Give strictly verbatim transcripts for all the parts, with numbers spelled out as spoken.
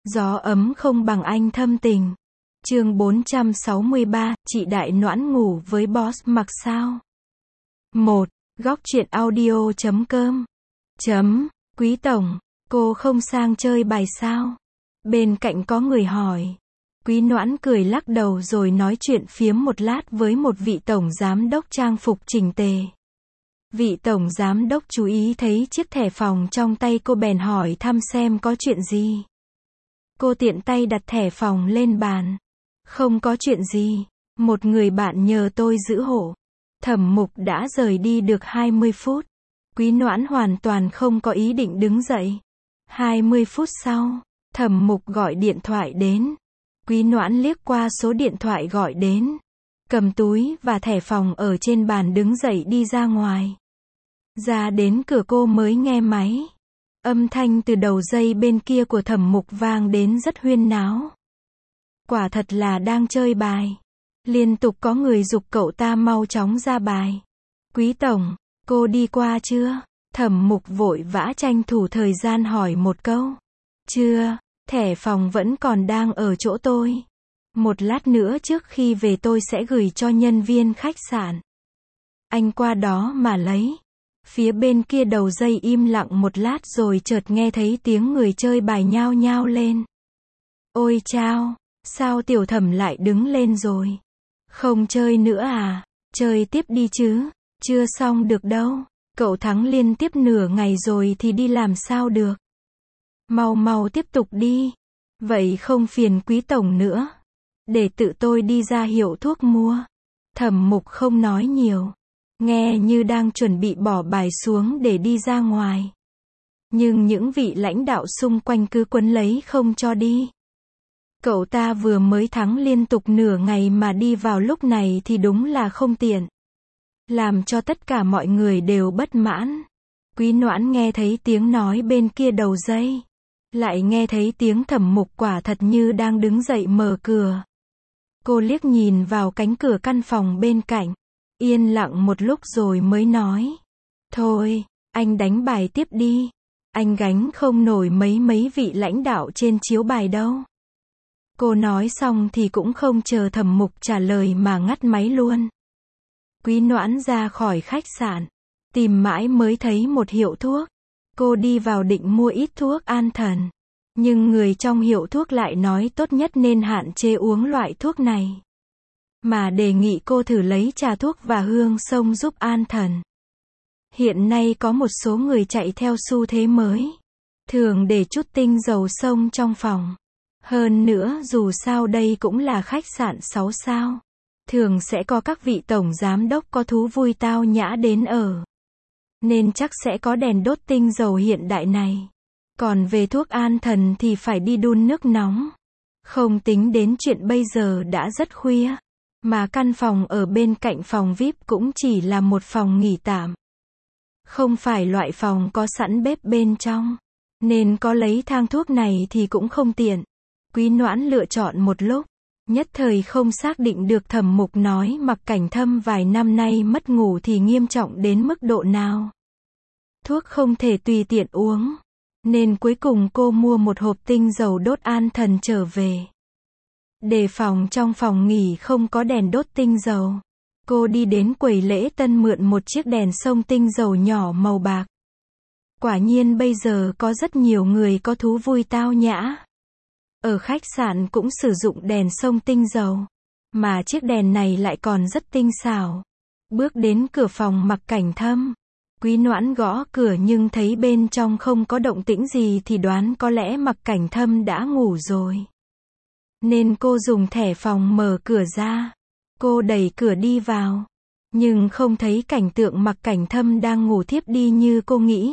Gió ấm không bằng anh thâm tình. Chương bốn trăm sáu mươi ba, chị Đại Noãn ngủ với boss mặc sao? một. Góc truyện audio chấm com. Chấm. Quý tổng, cô không sang chơi bài sao? Bên cạnh có người hỏi. Quý Noãn cười lắc đầu rồi nói chuyện phiếm một lát với một vị tổng giám đốc trang phục chỉnh tề. Vị tổng giám đốc chú ý thấy chiếc thẻ phòng trong tay cô bèn hỏi thăm xem có chuyện gì. Cô tiện tay đặt thẻ phòng lên bàn. Không có chuyện gì, một người bạn nhờ tôi giữ hộ. Thẩm Mục đã rời đi được hai mươi phút. Quý Noãn hoàn toàn không có ý định đứng dậy. hai mươi phút sau, Thẩm Mục gọi điện thoại đến. Quý Noãn liếc qua số điện thoại gọi đến, cầm túi và thẻ phòng ở trên bàn đứng dậy đi ra ngoài. Ra đến cửa cô mới nghe máy. Âm thanh từ đầu dây bên kia của Thẩm Mục vang đến rất huyên náo. Quả thật là đang chơi bài. Liên tục có người giục cậu ta mau chóng ra bài. Quý tổng, cô đi qua chưa? Thẩm Mục vội vã tranh thủ thời gian hỏi một câu. Chưa, thẻ phòng vẫn còn đang ở chỗ tôi. Một lát nữa trước khi về tôi sẽ gửi cho nhân viên khách sạn. Anh qua đó mà lấy. Phía bên kia đầu dây im lặng một lát rồi chợt nghe thấy tiếng người chơi bài nhao nhao lên. Ôi chao, sao tiểu Thẩm lại đứng lên rồi? Không chơi nữa à? Chơi tiếp đi chứ, chưa xong được đâu. Cậu thắng liên tiếp nửa ngày rồi thì đi làm sao được. Mau mau tiếp tục đi. Vậy không phiền quý tổng nữa. Để tự tôi đi ra hiệu thuốc mua. Thẩm Mục không nói nhiều. Nghe như đang chuẩn bị bỏ bài xuống để đi ra ngoài. Nhưng những vị lãnh đạo xung quanh cứ quấn lấy không cho đi. Cậu ta vừa mới thắng liên tục nửa ngày mà đi vào lúc này thì đúng là không tiện. Làm cho tất cả mọi người đều bất mãn. Quý Noãn nghe thấy tiếng nói bên kia đầu dây. Lại nghe thấy tiếng Thẩm Mục quả thật như đang đứng dậy mở cửa. Cô liếc nhìn vào cánh cửa căn phòng bên cạnh. Yên lặng một lúc rồi mới nói. Thôi, anh đánh bài tiếp đi. Anh gánh không nổi mấy mấy vị lãnh đạo trên chiếu bài đâu. Cô nói xong thì cũng không chờ Thẩm Mục trả lời mà ngắt máy luôn. Quý Noãn ra khỏi khách sạn. Tìm mãi mới thấy một hiệu thuốc. Cô đi vào định mua ít thuốc an thần. Nhưng người trong hiệu thuốc lại nói tốt nhất nên hạn chế uống loại thuốc này. Mà đề nghị cô thử lấy trà thuốc và hương sông giúp an thần. Hiện nay có một số người chạy theo xu thế mới. Thường để chút tinh dầu sông trong phòng. Hơn nữa dù sao đây cũng là khách sạn sáu sao. Thường sẽ có các vị tổng giám đốc có thú vui tao nhã đến ở. Nên chắc sẽ có đèn đốt tinh dầu hiện đại này. Còn về thuốc an thần thì phải đi đun nước nóng. Không tính đến chuyện bây giờ đã rất khuya. Mà căn phòng ở bên cạnh phòng vi ai pi cũng chỉ là một phòng nghỉ tạm. Không phải loại phòng có sẵn bếp bên trong. Nên có lấy thang thuốc này thì cũng không tiện. Quý Noãn lựa chọn một lúc. Nhất thời không xác định được Thẩm Mục nói Mặc Cảnh Thâm vài năm nay mất ngủ thì nghiêm trọng đến mức độ nào. Thuốc không thể tùy tiện uống. Nên cuối cùng cô mua một hộp tinh dầu đốt an thần trở về. Đề phòng trong phòng nghỉ không có đèn đốt tinh dầu. Cô đi đến quầy lễ tân mượn một chiếc đèn sông tinh dầu nhỏ màu bạc. Quả nhiên bây giờ có rất nhiều người có thú vui tao nhã. Ở khách sạn cũng sử dụng đèn sông tinh dầu. Mà chiếc đèn này lại còn rất tinh xảo. Bước đến cửa phòng Mặc Cảnh Thâm. Quý Noãn gõ cửa nhưng thấy bên trong không có động tĩnh gì thì đoán có lẽ Mặc Cảnh Thâm đã ngủ rồi. Nên cô dùng thẻ phòng mở cửa ra. Cô đẩy cửa đi vào. Nhưng không thấy cảnh tượng Mặc Cảnh Thâm đang ngủ thiếp đi như cô nghĩ.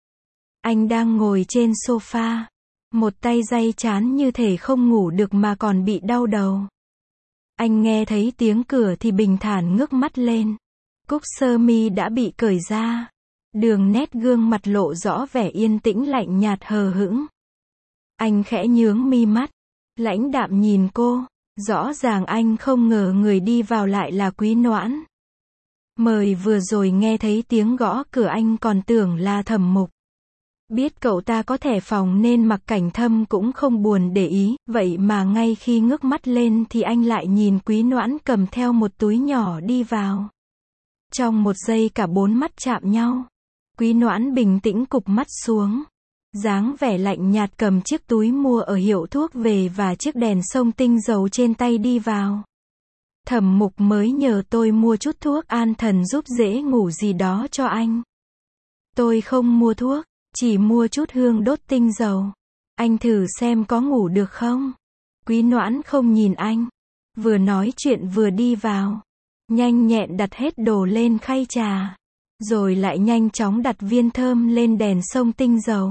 Anh đang ngồi trên sofa. Một tay day chán như thể không ngủ được mà còn bị đau đầu. Anh nghe thấy tiếng cửa thì bình thản ngước mắt lên. Cúc sơ mi đã bị cởi ra. Đường nét gương mặt lộ rõ vẻ yên tĩnh lạnh nhạt hờ hững. Anh khẽ nhướng mi mắt. Lãnh đạm nhìn cô. Rõ ràng anh không ngờ người đi vào lại là Quý Noãn. Mời vừa rồi nghe thấy tiếng gõ cửa anh còn tưởng là Thẩm Mục. Biết cậu ta có thẻ phòng nên Mặc Cảnh Thâm cũng không buồn để ý, vậy mà ngay khi ngước mắt lên thì anh lại nhìn Quý Noãn cầm theo một túi nhỏ đi vào. Trong một giây cả bốn mắt chạm nhau. Quý Noãn bình tĩnh cụp mắt xuống. Dáng vẻ lạnh nhạt cầm chiếc túi mua ở hiệu thuốc về và chiếc đèn sông tinh dầu trên tay đi vào. Thẩm Mục mới nhờ tôi mua chút thuốc an thần giúp dễ ngủ gì đó cho anh. Tôi không mua thuốc, chỉ mua chút hương đốt tinh dầu. Anh thử xem có ngủ được không? Quý Noãn không nhìn anh. Vừa nói chuyện vừa đi vào. Nhanh nhẹn đặt hết đồ lên khay trà. Rồi lại nhanh chóng đặt viên thơm lên đèn sông tinh dầu.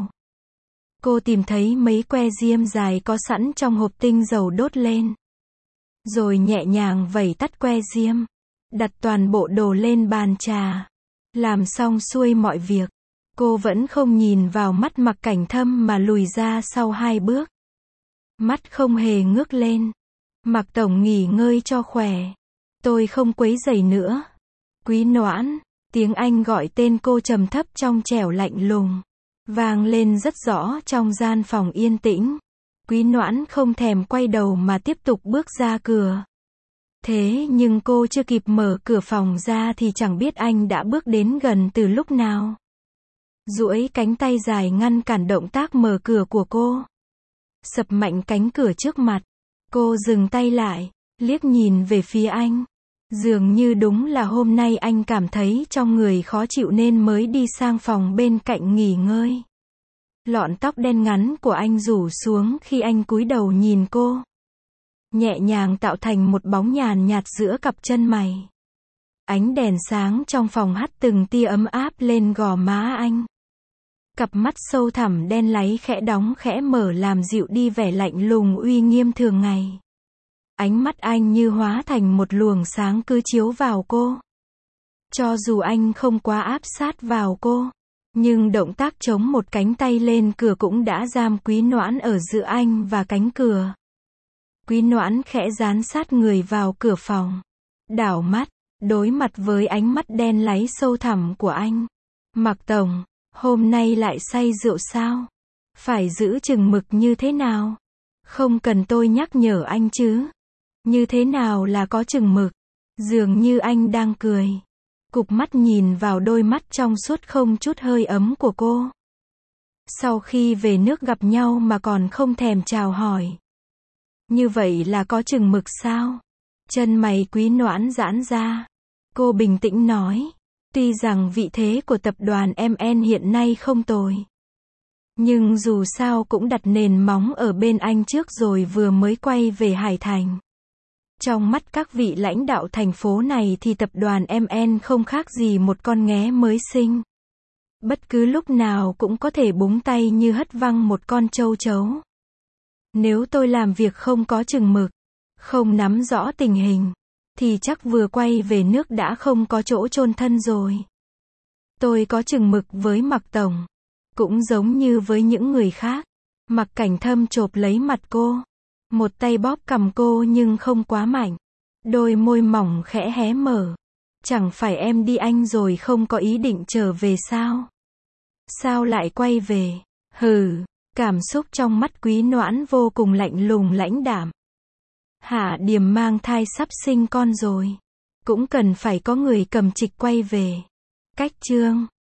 Cô tìm thấy mấy que diêm dài có sẵn trong hộp tinh dầu đốt lên. Rồi nhẹ nhàng vẩy tắt que diêm. Đặt toàn bộ đồ lên bàn trà. Làm xong xuôi mọi việc. Cô vẫn không nhìn vào mắt Mặc Cảnh Thâm mà lùi ra sau hai bước. Mắt không hề ngước lên. Mặc tổng nghỉ ngơi cho khỏe. Tôi không quấy rầy nữa. Quý Noãn, tiếng Anh gọi tên cô trầm thấp trong trẻo lạnh lùng. Vang lên rất rõ trong gian phòng yên tĩnh. Quý Noãn không thèm quay đầu mà tiếp tục bước ra cửa. Thế nhưng cô chưa kịp mở cửa phòng ra thì chẳng biết anh đã bước đến gần từ lúc nào. Duỗi cánh tay dài ngăn cản động tác mở cửa của cô. Sập mạnh cánh cửa trước mặt. Cô dừng tay lại, liếc nhìn về phía anh. Dường như đúng là hôm nay anh cảm thấy trong người khó chịu nên mới đi sang phòng bên cạnh nghỉ ngơi. Lọn tóc đen ngắn của anh rủ xuống khi anh cúi đầu nhìn cô. Nhẹ nhàng tạo thành một bóng nhàn nhạt giữa cặp chân mày. Ánh đèn sáng trong phòng hắt từng tia ấm áp lên gò má anh. Cặp mắt sâu thẳm đen láy khẽ đóng khẽ mở làm dịu đi vẻ lạnh lùng uy nghiêm thường ngày. Ánh mắt anh như hóa thành một luồng sáng cứ chiếu vào cô. Cho dù anh không quá áp sát vào cô, nhưng động tác chống một cánh tay lên cửa cũng đã giam Quý Noãn ở giữa anh và cánh cửa. Quý Noãn khẽ dán sát người vào cửa phòng. Đảo mắt, đối mặt với ánh mắt đen láy sâu thẳm của anh. Mặc tổng, hôm nay lại say rượu sao? Phải giữ chừng mực như thế nào? Không cần tôi nhắc nhở anh chứ. Như thế nào là có chừng mực? Dường như anh đang cười. Cụp mắt nhìn vào đôi mắt trong suốt không chút hơi ấm của cô. Sau khi về nước gặp nhau mà còn không thèm chào hỏi. Như vậy là có chừng mực sao? Chân mày Quý Noãn giãn ra. Cô bình tĩnh nói. Tuy rằng vị thế của tập đoàn em en hiện nay không tồi. Nhưng dù sao cũng đặt nền móng ở bên anh trước rồi vừa mới quay về Hải Thành. Trong mắt các vị lãnh đạo thành phố này thì tập đoàn em en không khác gì một con nghé mới sinh. Bất cứ lúc nào cũng có thể búng tay như hất văng một con châu chấu. Nếu tôi làm việc không có chừng mực, không nắm rõ tình hình, thì chắc vừa quay về nước đã không có chỗ chôn thân rồi. Tôi có chừng mực với Mặc tổng, cũng giống như với những người khác. Mặc Cảnh Thâm chộp lấy mặt cô, một tay bóp cằm cô nhưng không quá mạnh. Đôi môi mỏng khẽ hé mở. Chẳng phải em đi Anh rồi không có ý định trở về sao? Sao lại quay về? Hừ, cảm xúc trong mắt Quý Noãn vô cùng lạnh lùng lãnh đạm. Hạ Điềm mang thai sắp sinh con rồi. Cũng cần phải có người cầm trịch quay về. Cách chương